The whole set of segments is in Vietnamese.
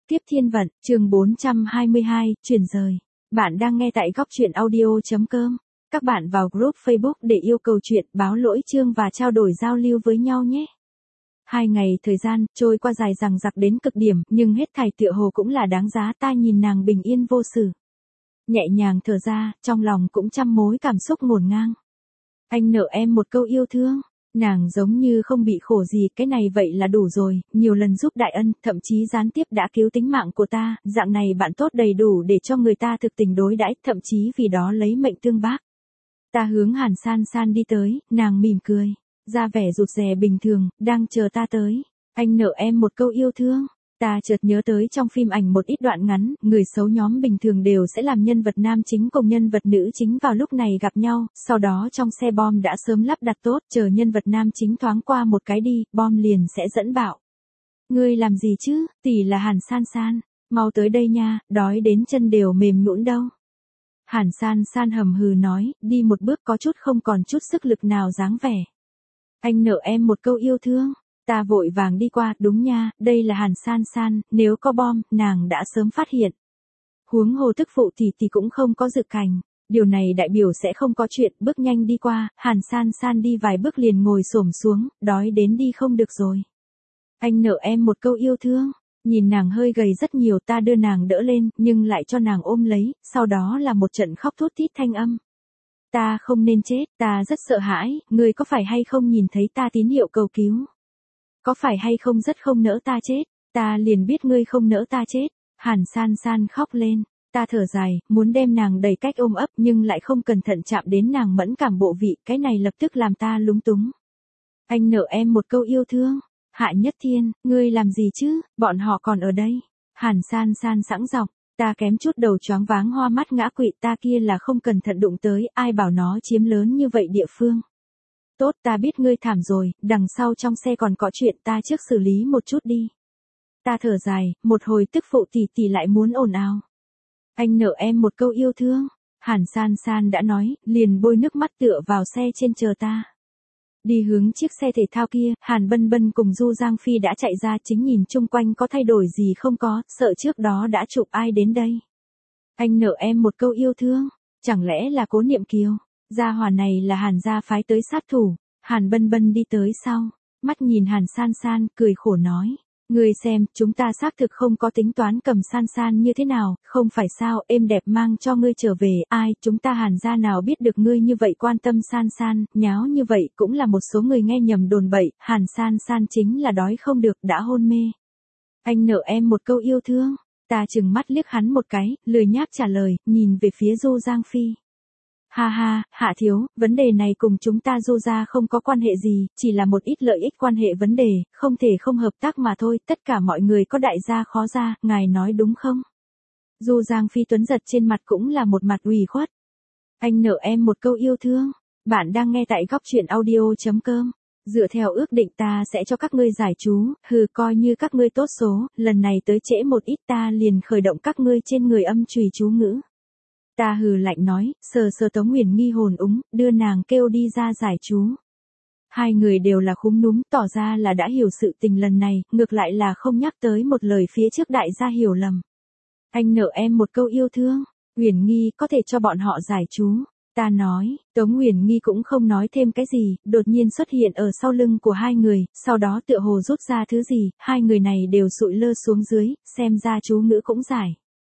Tiếp thiên vận, chương 422, chuyển rời. Bạn đang nghe tại góc truyện audio.com. Các bạn vào group Facebook để yêu cầu chuyện, báo lỗi chương và trao đổi giao lưu với nhau nhé. 2 ngày thời gian trôi qua dài dằng dặc đến cực điểm, nhưng hết thảy tựa hồ cũng là đáng giá. Ta nhìn nàng bình yên vô sự, nhẹ nhàng thở ra, trong lòng cũng trăm mối cảm xúc ngổn ngang. Anh nợ em một câu yêu thương. Nàng giống như không bị khổ gì, cái này vậy là đủ rồi, nhiều lần giúp đại ân, thậm chí gián tiếp đã cứu tính mạng của ta, dạng này bạn tốt đầy đủ để cho người ta thực tình đối đãi, thậm chí vì đó lấy mệnh tương bác. Ta hướng Hàn San San đi tới, nàng mỉm cười, ra vẻ rụt rè bình thường, đang chờ ta tới. Anh nợ em một câu yêu thương. Ta chợt nhớ tới trong phim ảnh một ít đoạn ngắn, người xấu nhóm bình thường đều sẽ làm nhân vật nam chính cùng nhân vật nữ chính vào lúc này gặp nhau, sau đó trong xe bom đã sớm lắp đặt tốt, chờ nhân vật nam chính thoáng qua một cái đi, bom liền sẽ dẫn bạo. Ngươi làm gì chứ, tỷ là Hàn San San, mau tới đây nha, đói đến chân đều mềm nhũn đâu. Hàn San San hầm hừ nói, đi một bước có chút không còn chút sức lực nào dáng vẻ. Anh nợ em một câu yêu thương. Ta vội vàng đi qua, đúng nha, đây là Hàn San San, nếu có bom, nàng đã sớm phát hiện. Huống hồ tức phụ thì cũng không có dự cảnh, điều này đại biểu sẽ không có chuyện, bước nhanh đi qua, Hàn San San đi vài bước liền ngồi xổm xuống, đói đến đi không được rồi. Anh nợ em một câu yêu thương, nhìn nàng hơi gầy rất nhiều, ta đưa nàng đỡ lên, nhưng lại cho nàng ôm lấy, sau đó là một trận khóc thút thít thanh âm. Ta không nên chết, ta rất sợ hãi, ngươi có phải hay không nhìn thấy ta tín hiệu cầu cứu? Có phải hay không rất không nỡ ta chết, ta liền biết ngươi không nỡ ta chết. Hàn San San khóc lên, ta thở dài, muốn đem nàng đẩy cách ôm ấp nhưng lại không cẩn thận chạm đến nàng mẫn cảm bộ vị, cái này lập tức làm ta lúng túng. Anh nợ em một câu yêu thương. Hạ Nhất Thiên, ngươi làm gì chứ, bọn họ còn ở đây. Hàn San San sẵn giọng, ta kém chút đầu choáng váng hoa mắt ngã quỵ, ta kia là không cẩn thận đụng tới, ai bảo nó chiếm lớn như vậy địa phương. Tốt, ta biết ngươi thảm rồi, đằng sau trong xe còn có chuyện, ta trước xử lý một chút đi. Ta thở dài, một hồi tức phụ tỷ lại muốn ồn ào. Anh nợ em một câu yêu thương. Hàn San San đã nói, liền bôi nước mắt tựa vào xe trên chờ ta. Đi hướng chiếc xe thể thao kia, Hàn Bân Bân cùng Du Giang Phi đã chạy ra, chính nhìn chung quanh có thay đổi gì không có, sợ trước đó đã chụp ai đến đây. Anh nợ em một câu yêu thương, chẳng lẽ là Cố Niệm Kiều? Gia hỏa này là Hàn gia phái tới sát thủ. Hàn Bân Bân đi tới sau, mắt nhìn Hàn San San, cười khổ nói. Ngươi xem, chúng ta xác thực không có tính toán cầm San San như thế nào, không phải sao, êm đẹp mang cho ngươi trở về, ai, chúng ta Hàn gia nào biết được ngươi như vậy quan tâm San San, nháo như vậy cũng là một số người nghe nhầm đồn bậy, Hàn San San chính là đói không được, đã hôn mê. Anh nợ em một câu yêu thương. Ta chừng mắt liếc hắn một cái, lười nhác trả lời, nhìn về phía Du Giang Phi. Ha ha, Hạ thiếu, vấn đề này cùng chúng ta Du gia không có quan hệ gì, chỉ là một ít lợi ích quan hệ vấn đề, không thể không hợp tác mà thôi, tất cả mọi người có đại gia khó gia, ngài nói đúng không? Du Giang Phi tuấn giật trên mặt cũng là một mặt ủy khuất. Anh nợ em một câu yêu thương. Bạn đang nghe tại góc truyện audio.com. Dựa theo ước định ta sẽ cho các ngươi giải chú, coi như các ngươi tốt số, lần này tới trễ một ít ta liền khởi động các ngươi trên người âm chùy chú ngữ. Ta hừ lạnh nói, sờ Tống Huyền Nghi hồn úng, đưa nàng kêu đi ra giải chú. Hai người đều là khúm núm, tỏ ra là đã hiểu sự tình lần này, ngược lại là không nhắc tới một lời phía trước đại gia hiểu lầm. Anh nợ em một câu yêu thương, Huyền Nghi có thể cho bọn họ giải chú. Ta nói, Tống Huyền Nghi cũng không nói thêm cái gì, đột nhiên xuất hiện ở sau lưng của hai người, sau đó tựa hồ rút ra thứ gì, hai người này đều sụi lơ xuống dưới, xem ra chú ngữ cũng giải.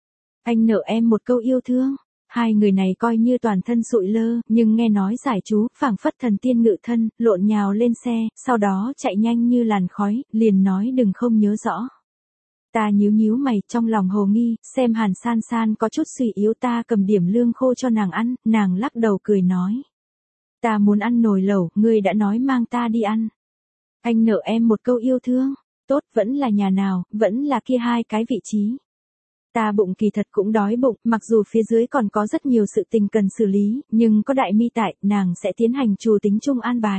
Anh nợ em một câu yêu thương. Hai người này coi như toàn thân sụi lơ, nhưng nghe nói giải chú, phảng phất thần tiên ngự thân, lộn nhào lên xe, sau đó chạy nhanh như làn khói, liền nói đừng không nhớ rõ. Ta nhíu mày, trong lòng hồ nghi, xem Hàn San San có chút suy yếu, ta cầm điểm lương khô cho nàng ăn, nàng lắc đầu cười nói. Ta muốn ăn nồi lẩu, ngươi đã nói mang ta đi ăn. Anh nợ em một câu yêu thương. Tốt, vẫn là nhà nào, vẫn là kia hai cái vị trí. Ta bụng kỳ thật cũng đói bụng, mặc dù phía dưới còn có rất nhiều sự tình cần xử lý, nhưng có đại mi tại, nàng sẽ tiến hành trù tính chung an bài.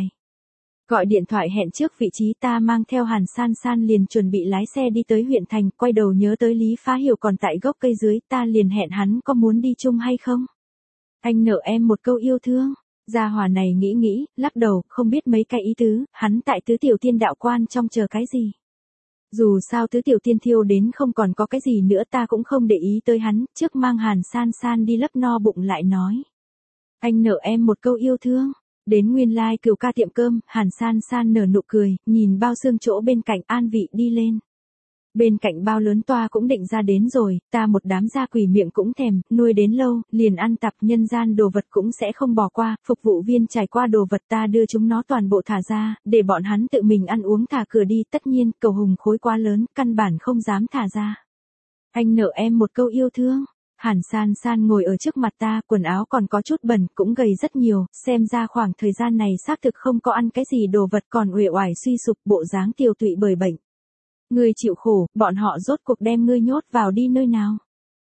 Gọi điện thoại hẹn trước vị trí, ta mang theo Hàn San San liền chuẩn bị lái xe đi tới huyện thành, quay đầu nhớ tới Lý Phá Hiểu còn tại gốc cây dưới, ta liền hẹn hắn có muốn đi chung hay không. Anh nợ em một câu yêu thương. Gia hỏa này nghĩ, lắc đầu, không biết mấy cái ý tứ, hắn tại tứ tiểu tiên đạo quan trong chờ cái gì. Dù sao tứ tiểu tiên thiêu đến không còn có cái gì nữa ta cũng không để ý tới hắn, trước mang Hàn San San đi lấp no bụng lại nói. Anh nợ em một câu yêu thương. Đến nguyên lai cửu ca tiệm cơm, Hàn San San nở nụ cười, nhìn bao xương chỗ bên cạnh an vị đi lên. Bên cạnh bao lớn toa cũng định ra đến rồi, ta một đám gia quỷ miệng cũng thèm, nuôi đến lâu, liền ăn tạp nhân gian đồ vật cũng sẽ không bỏ qua, phục vụ viên trải qua đồ vật ta đưa chúng nó toàn bộ thả ra, để bọn hắn tự mình ăn uống thả cửa đi, tất nhiên, cầu hùng khối quá lớn, căn bản không dám thả ra. Anh nợ em một câu yêu thương. Hàn San San ngồi ở trước mặt ta, quần áo còn có chút bẩn, cũng gầy rất nhiều, xem ra khoảng thời gian này xác thực không có ăn cái gì đồ vật còn uể oải suy sụp bộ dáng tiều tụy bởi bệnh. Ngươi chịu khổ, bọn họ rốt cuộc đem ngươi nhốt vào đi nơi nào?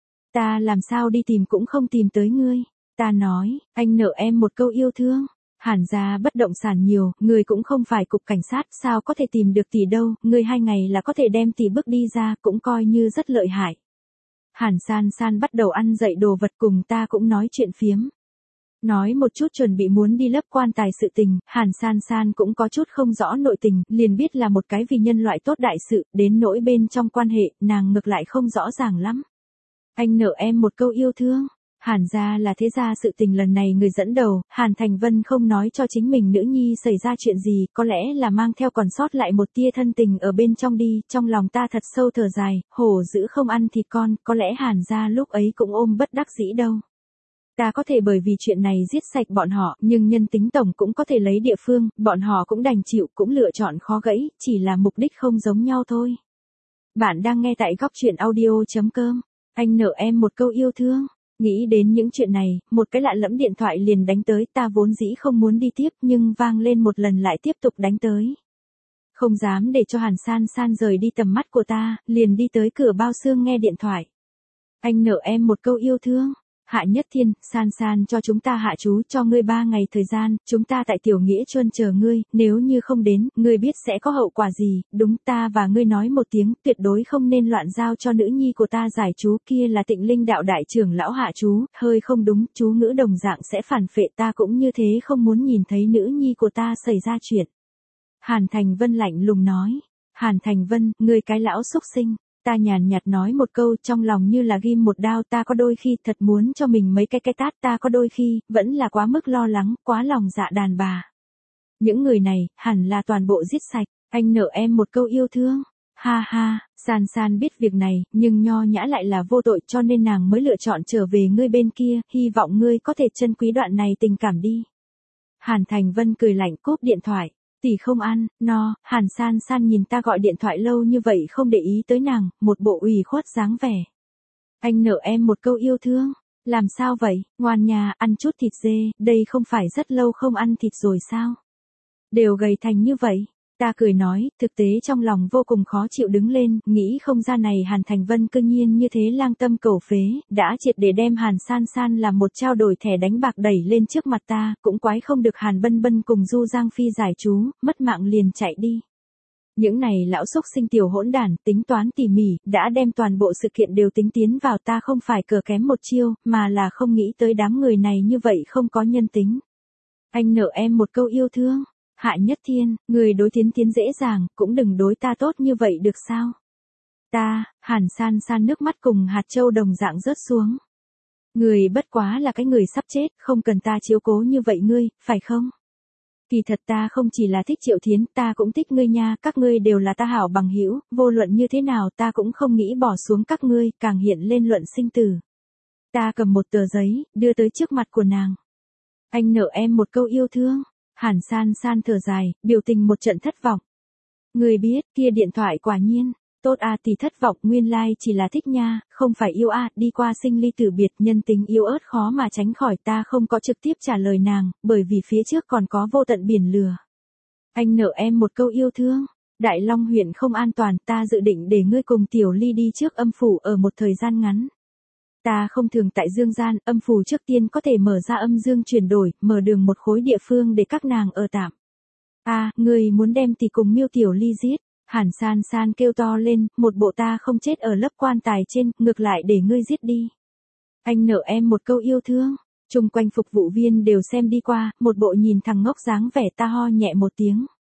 Ta làm sao đi tìm cũng không tìm tới ngươi. Ta nói, anh nợ em một câu yêu thương. Hàn gia bất động sản nhiều, ngươi cũng không phải cục cảnh sát, sao có thể tìm được tỷ đâu, ngươi 2 ngày là có thể đem tỷ bước đi ra, cũng coi như rất lợi hại. Hàn San San bắt đầu ăn dậy đồ vật cùng ta cũng nói chuyện phiếm. Nói một chút chuẩn bị muốn đi lấp quan tài sự tình, Hàn San San cũng có chút không rõ nội tình, liền biết là một cái vì nhân loại tốt đại sự, đến nỗi bên trong quan hệ, nàng ngược lại không rõ ràng lắm. Anh nợ em một câu yêu thương. Hàn gia là thế gia sự tình lần này người dẫn đầu, Hàn Thành Vân không nói cho chính mình nữ nhi xảy ra chuyện gì, có lẽ là mang theo còn sót lại một tia thân tình ở bên trong đi, trong lòng ta thật sâu thở dài, hổ dữ không ăn thịt con, có lẽ Hàn gia lúc ấy cũng ôm bất đắc dĩ đâu. Ta có thể bởi vì chuyện này giết sạch bọn họ, nhưng nhân tính tổng cũng có thể lấy địa phương, bọn họ cũng đành chịu, cũng lựa chọn khó gãy, chỉ là mục đích không giống nhau thôi. Bạn đang nghe tại góc truyện audio.com. Anh nợ em một câu yêu thương. Nghĩ đến những chuyện này, một cái lạ lẫm điện thoại liền đánh tới, ta vốn dĩ không muốn đi tiếp nhưng vang lên một lần lại tiếp tục đánh tới. Không dám để cho Hàn San San rời đi tầm mắt của ta, liền đi tới cửa bao xương nghe điện thoại. Anh nợ em một câu yêu thương. Hạ Nhất Thiên, San San cho chúng ta hạ chú cho ngươi 3 ngày thời gian, chúng ta tại Tiểu Nghĩa Chuân chờ ngươi, nếu như không đến, ngươi biết sẽ có hậu quả gì, đúng ta và ngươi nói một tiếng, tuyệt đối không nên loạn giao cho nữ nhi của ta giải chú kia là Tịnh Linh đạo đại trưởng lão hạ chú, hơi không đúng, chú ngữ đồng dạng sẽ phản phệ ta cũng như thế không muốn nhìn thấy nữ nhi của ta xảy ra chuyện. Hàn Thành Vân lạnh lùng nói, Hàn Thành Vân, ngươi cái lão xúc sinh. Ta nhàn nhạt nói một câu trong lòng như là ghim một đao ta có đôi khi thật muốn cho mình mấy cái tát ta có đôi khi, vẫn là quá mức lo lắng, quá lòng dạ đàn bà. Những người này, hẳn là toàn bộ giết sạch, anh nợ em một câu yêu thương. Ha ha, San San biết việc này, nhưng nho nhã lại là vô tội cho nên nàng mới lựa chọn trở về ngươi bên kia, hy vọng ngươi có thể trân quý đoạn này tình cảm đi. Hàn Thành Vân cười lạnh cúp điện thoại. Tỷ không ăn, no, Hàn San San nhìn ta gọi điện thoại lâu như vậy không để ý tới nàng, một bộ ủy khuất dáng vẻ. Anh nợ em một câu yêu thương, làm sao vậy, ngoan nhà, ăn chút thịt dê, đây không phải rất lâu không ăn thịt rồi sao? Đều gầy thành như vậy. Ta cười nói, thực tế trong lòng vô cùng khó chịu đứng lên, nghĩ không ra này Hàn Thành Vân cương nhiên như thế lang tâm cầu phế, đã triệt để đem Hàn San San làm một trao đổi thẻ đánh bạc đẩy lên trước mặt ta, cũng quái không được Hàn Bân Bân cùng Du Giang Phi giải chú, mất mạng liền chạy đi. Những này lão xúc sinh tiểu hỗn đản, tính toán tỉ mỉ, đã đem toàn bộ sự kiện đều tính tiến vào ta không phải cờ kém một chiêu, mà là không nghĩ tới đám người này như vậy không có nhân tính. Anh nợ em một câu yêu thương. Hạ Nhất Thiên, người đối tiến dễ dàng, cũng đừng đối ta tốt như vậy được sao? Ta, Hàn San San nước mắt cùng hạt châu đồng dạng rớt xuống. Người bất quá là cái người sắp chết, không cần ta chiếu cố như vậy ngươi, phải không? Kỳ thật ta không chỉ là thích Triệu Thiến, ta cũng thích ngươi nha, các ngươi đều là ta hảo bằng hữu, vô luận như thế nào ta cũng không nghĩ bỏ xuống các ngươi, càng hiện lên luận sinh tử. Ta cầm một tờ giấy, đưa tới trước mặt của nàng. Anh nợ em một câu yêu thương. Hàn San San thở dài, biểu tình một trận thất vọng. Người biết, kia điện thoại quả nhiên, tốt thì thất vọng nguyên lai chỉ là thích nha, không phải yêu đi qua sinh ly tử biệt nhân tính yếu ớt khó mà tránh khỏi ta không có trực tiếp trả lời nàng, bởi vì phía trước còn có vô tận biển lửa. Anh nợ em một câu yêu thương, Đại Long huyện không an toàn ta dự định để ngươi cùng Tiểu Ly đi trước âm phủ ở một thời gian ngắn. Ta không thường tại dương gian, âm phủ trước tiên có thể mở ra âm dương chuyển đổi, mở đường một khối địa phương để các nàng ở tạm. Ngươi muốn đem tỷ cùng Miêu Tiểu Ly giết. Hàn San San kêu to lên, một bộ ta không chết ở lớp quan tài trên, ngược lại để ngươi giết đi. Anh nợ em một câu yêu thương. Chung quanh phục vụ viên đều xem đi qua, một bộ nhìn thằng ngốc dáng vẻ ta ho nhẹ một tiếng.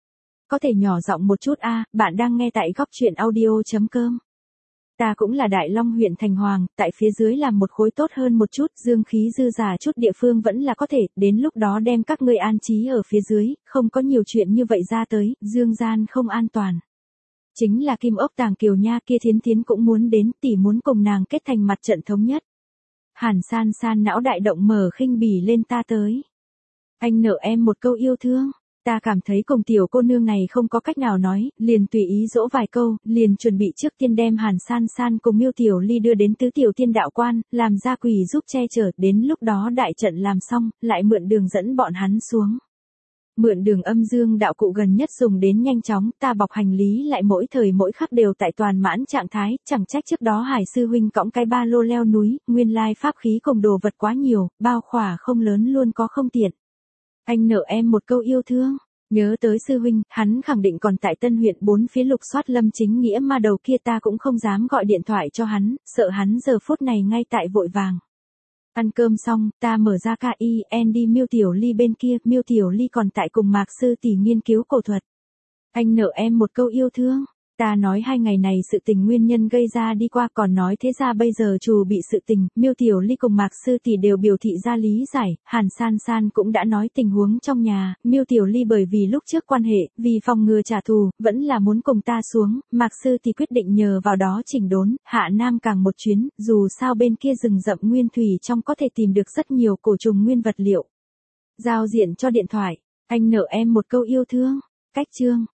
Có thể nhỏ giọng một chút bạn đang nghe tại góc chuyện audio.com. Ta cũng là Đại Long huyện Thành Hoàng, tại phía dưới làm một khối tốt hơn một chút, dương khí dư giả chút địa phương vẫn là có thể, đến lúc đó đem các ngươi an trí ở phía dưới, không có nhiều chuyện như vậy ra tới, dương gian không an toàn. Chính là Kim Ốc Tàng Kiều nha, kia Thiến Thiến cũng muốn đến, tỷ muốn cùng nàng kết thành mặt trận thống nhất. Hàn San San não đại động mở khinh bỉ lên ta tới. Anh nợ em một câu yêu thương. Ta cảm thấy cùng tiểu cô nương này không có cách nào nói, liền tùy ý dỗ vài câu, liền chuẩn bị trước tiên đem Hàn San San cùng Miêu Tiểu Ly đưa đến Tứ Tiểu Tiên Đạo Quan, làm gia quỷ giúp che chở, đến lúc đó đại trận làm xong, lại mượn đường dẫn bọn hắn xuống. Mượn đường âm dương đạo cụ gần nhất dùng đến nhanh chóng, ta bọc hành lý lại mỗi thời mỗi khắc đều tại toàn mãn trạng thái, chẳng trách trước đó Hải sư huynh cõng cái ba lô leo núi, nguyên lai pháp khí cùng đồ vật quá nhiều, bao khỏa không lớn luôn có không tiện. Anh nợ em một câu yêu thương. Nhớ tới sư huynh, hắn khẳng định còn tại Tân huyện bốn phía lục soát Lâm Chính Nghĩa ma đầu kia, ta cũng không dám gọi điện thoại cho hắn, sợ hắn giờ phút này ngay tại vội vàng. Ăn cơm xong, ta mở ra KIN đi Miêu Tiểu Ly bên kia, Miêu Tiểu Ly còn tại cùng Mạc sư tỷ nghiên cứu cổ thuật. Anh nợ em một câu yêu thương. Ta nói 2 ngày này sự tình nguyên nhân gây ra đi qua, còn nói thế ra bây giờ trù bị sự tình, Miêu Tiểu Ly cùng Mạc sư tỷ đều biểu thị ra lý giải, Hàn San San cũng đã nói tình huống trong nhà, Miêu Tiểu Ly bởi vì lúc trước quan hệ, vì phòng ngừa trả thù, vẫn là muốn cùng ta xuống, Mạc sư tỷ quyết định nhờ vào đó chỉnh đốn, hạ nam càng một chuyến, dù sao bên kia rừng rậm nguyên thủy trong có thể tìm được rất nhiều cổ trùng nguyên vật liệu. Giao diện cho điện thoại, anh nợ em một câu yêu thương, cách chương.